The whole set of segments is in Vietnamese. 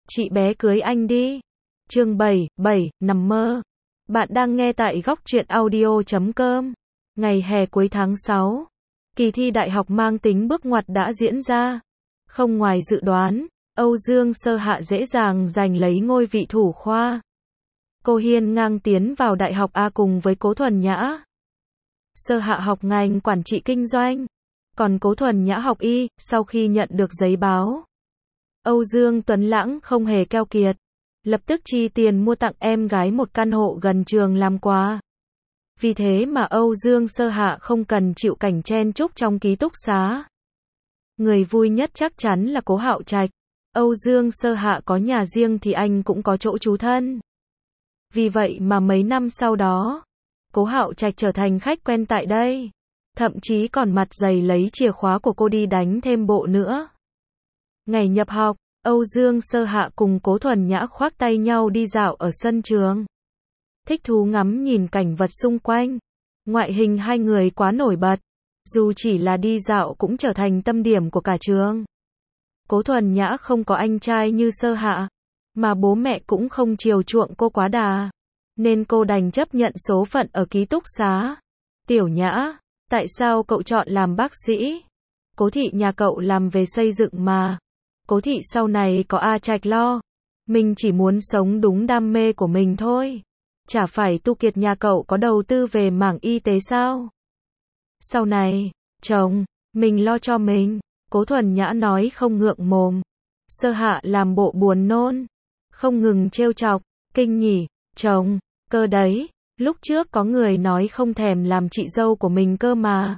chị bé cưới anh đi. Chương 7, nằm mơ. Bạn đang nghe tại góc truyện audio.com. Ngày hè cuối tháng 6, kỳ thi đại học mang tính bước ngoặt đã diễn ra. Không ngoài dự đoán, Âu Dương Sơ Hạ dễ dàng giành lấy ngôi vị thủ khoa. Cô hiên ngang tiến vào đại học A cùng với Cố Thuần Nhã. Sơ Hạ học ngành quản trị kinh doanh, còn Cố Thuần Nhã học y. Sau khi nhận được giấy báo, Âu Dương Tuấn Lãng không hề keo kiệt, lập tức chi tiền mua tặng em gái một căn hộ gần trường làm quà. Vì thế mà Âu Dương Sơ Hạ không cần chịu cảnh chen chúc trong ký túc xá. Người vui nhất chắc chắn là Cố Hạo Trạch. Âu Dương Sơ Hạ có nhà riêng thì anh cũng có chỗ trú thân. Vì vậy mà mấy năm sau đó, Cố Hạo Trạch trở thành khách quen tại đây. Thậm chí còn mặt dày lấy chìa khóa của cô đi đánh thêm bộ nữa. Ngày nhập học, Âu Dương Sơ Hạ cùng Cố Thuần Nhã khoác tay nhau đi dạo ở sân trường. Thích thú ngắm nhìn cảnh vật xung quanh. Ngoại hình hai người quá nổi bật. Dù chỉ là đi dạo cũng trở thành tâm điểm của cả trường. Cố Thuần Nhã không có anh trai như Sơ Hạ, mà bố mẹ cũng không chiều chuộng cô quá đà, nên cô đành chấp nhận số phận ở ký túc xá. Tiểu Nhã, tại sao cậu chọn làm bác sĩ? Cố thị nhà cậu làm về xây dựng mà. Cố thị sau này có A Trạch lo. Mình chỉ muốn sống đúng đam mê của mình thôi. Chả phải Tu Kiệt nhà cậu có đầu tư về mảng y tế sao? Sau này, chồng, mình lo cho mình. Cố Thuần Nhã nói không ngượng mồm. Sơ Hạ làm bộ buồn nôn, không ngừng trêu chọc. Kinh nhỉ, chồng, cơ đấy, lúc trước có người nói không thèm làm chị dâu của mình cơ mà.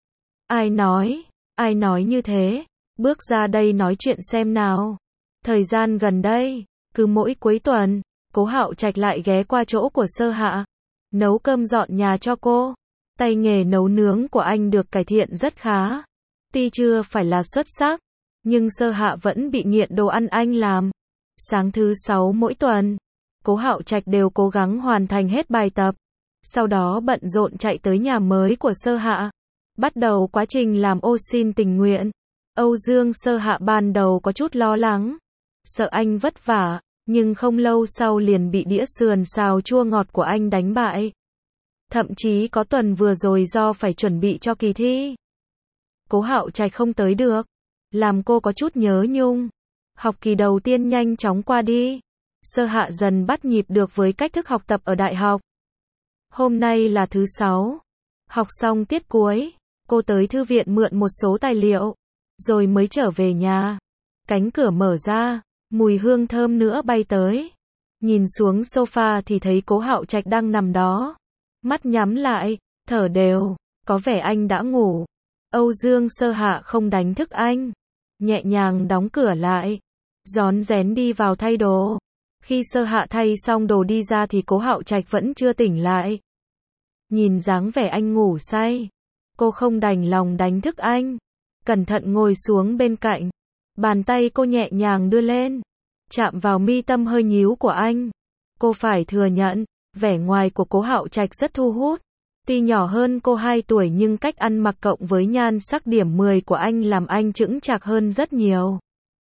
Ai nói như thế? Bước ra đây nói chuyện xem nào. Thời gian gần đây, cứ mỗi cuối tuần, Cố Hạo Trạch lại ghé qua chỗ của Sơ Hạ, nấu cơm dọn nhà cho cô. Tay nghề nấu nướng của anh được cải thiện rất khá. Tuy chưa phải là xuất sắc, nhưng Sơ Hạ vẫn bị nghiện đồ ăn anh làm. Sáng thứ 6 mỗi tuần, Cố Hạo Trạch đều cố gắng hoàn thành hết bài tập. Sau đó bận rộn chạy tới nhà mới của Sơ Hạ, bắt đầu quá trình làm ô xin tình nguyện. Âu Dương Sơ Hạ ban đầu có chút lo lắng, sợ anh vất vả, nhưng không lâu sau liền bị đĩa sườn xào chua ngọt của anh đánh bại. Thậm chí có tuần vừa rồi do phải chuẩn bị cho kỳ thi, Cố Hạo Trạch không tới được, làm cô có chút nhớ nhung. Học kỳ đầu tiên nhanh chóng qua đi, Sơ Hạ dần bắt nhịp được với cách thức học tập ở đại học. Hôm nay là thứ 6, học xong tiết cuối, cô tới thư viện mượn một số tài liệu, rồi mới trở về nhà. Cánh cửa mở ra, mùi hương thơm nữa bay tới. Nhìn xuống sofa thì thấy Cố Hạo Trạch đang nằm đó, mắt nhắm lại, thở đều, có vẻ anh đã ngủ. Âu Dương Sơ Hạ không đánh thức anh, nhẹ nhàng đóng cửa lại, rón rén đi vào thay đồ. Khi Sơ Hạ thay xong đồ đi ra thì Cố Hạo Trạch vẫn chưa tỉnh lại. Nhìn dáng vẻ anh ngủ say, cô không đành lòng đánh thức anh, cẩn thận ngồi xuống bên cạnh. Bàn tay cô nhẹ nhàng đưa lên, chạm vào mi tâm hơi nhíu của anh. Cô phải thừa nhận, vẻ ngoài của Cố Hạo Trạch rất thu hút. Tuy nhỏ hơn cô 2 tuổi nhưng cách ăn mặc cộng với nhan sắc điểm 10 của anh làm anh chững chạc hơn rất nhiều.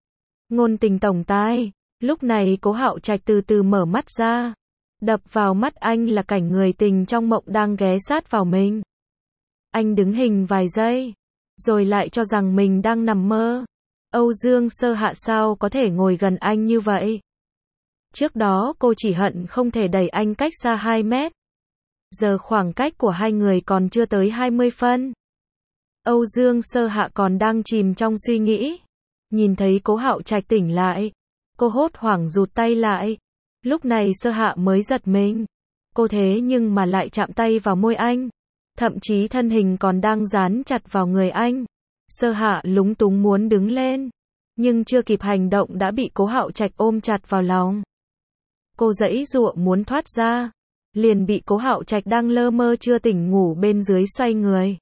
Ngôn tình tổng tai. Lúc này Cố Hạo Trạch từ từ mở mắt ra. Đập vào mắt anh là cảnh người tình trong mộng đang ghé sát vào mình. Anh đứng hình vài giây, rồi lại cho rằng mình đang nằm mơ. Âu Dương Sơ Hạ sao có thể ngồi gần anh như vậy? Trước đó cô chỉ hận không thể đẩy anh cách xa 2 mét. Giờ khoảng cách của hai người còn chưa tới 20 phân. Âu Dương Sơ Hạ còn đang chìm trong suy nghĩ. Nhìn thấy Cố Hạo Trạch tỉnh lại, cô hốt hoảng rụt tay lại. Lúc này Sơ Hạ mới giật mình. Cô thế nhưng mà lại chạm tay vào môi anh. Thậm chí thân hình còn đang dán chặt vào người anh. Sơ Hạ lúng túng muốn đứng lên, nhưng chưa kịp hành động đã bị Cố Hạo Trạch ôm chặt vào lòng. Cô giãy giụa muốn thoát ra, liền bị Cố Hạo Trạch đang lơ mơ chưa tỉnh ngủ bên dưới xoay người,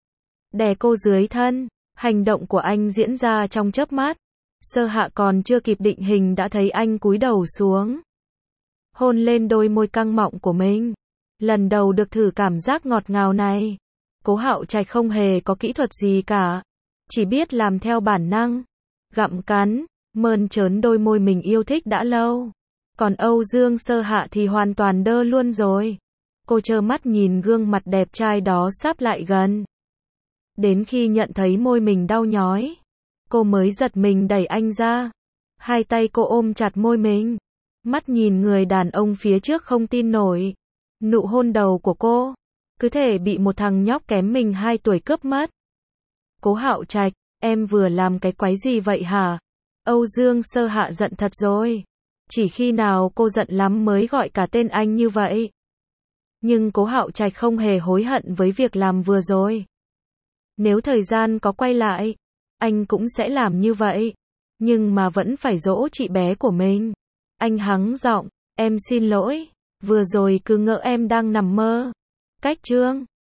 đè cô dưới thân. Hành động của anh diễn ra trong chớp mắt. Sơ Hạ còn chưa kịp định hình đã thấy anh cúi đầu xuống, hôn lên đôi môi căng mọng của mình. Lần đầu được thử cảm giác ngọt ngào này. Cố Hạo Trạch không hề có kỹ thuật gì cả, chỉ biết làm theo bản năng, gặm cắn, mơn trớn đôi môi mình yêu thích đã lâu. Còn Âu Dương Sơ Hạ thì hoàn toàn đơ luôn rồi. Cô trơ mắt nhìn gương mặt đẹp trai đó sắp lại gần. Đến khi nhận thấy môi mình đau nhói, cô mới giật mình đẩy anh ra. Hai tay cô ôm chặt môi mình. Mắt nhìn người đàn ông phía trước không tin nổi. Nụ hôn đầu của cô, cứ thể bị một thằng nhóc kém mình 2 tuổi cướp mất. Cố Hạo Trạch, em vừa làm cái quái gì vậy hả? Âu Dương Sơ Hạ giận thật rồi. Chỉ khi nào cô giận lắm mới gọi cả tên anh như vậy. Nhưng Cố Hạo Trạch không hề hối hận với việc làm vừa rồi. Nếu thời gian có quay lại, anh cũng sẽ làm như vậy. Nhưng mà vẫn phải dỗ chị bé của mình. Anh hắng giọng, em xin lỗi, vừa rồi cứ ngỡ em đang nằm mơ. Cách chương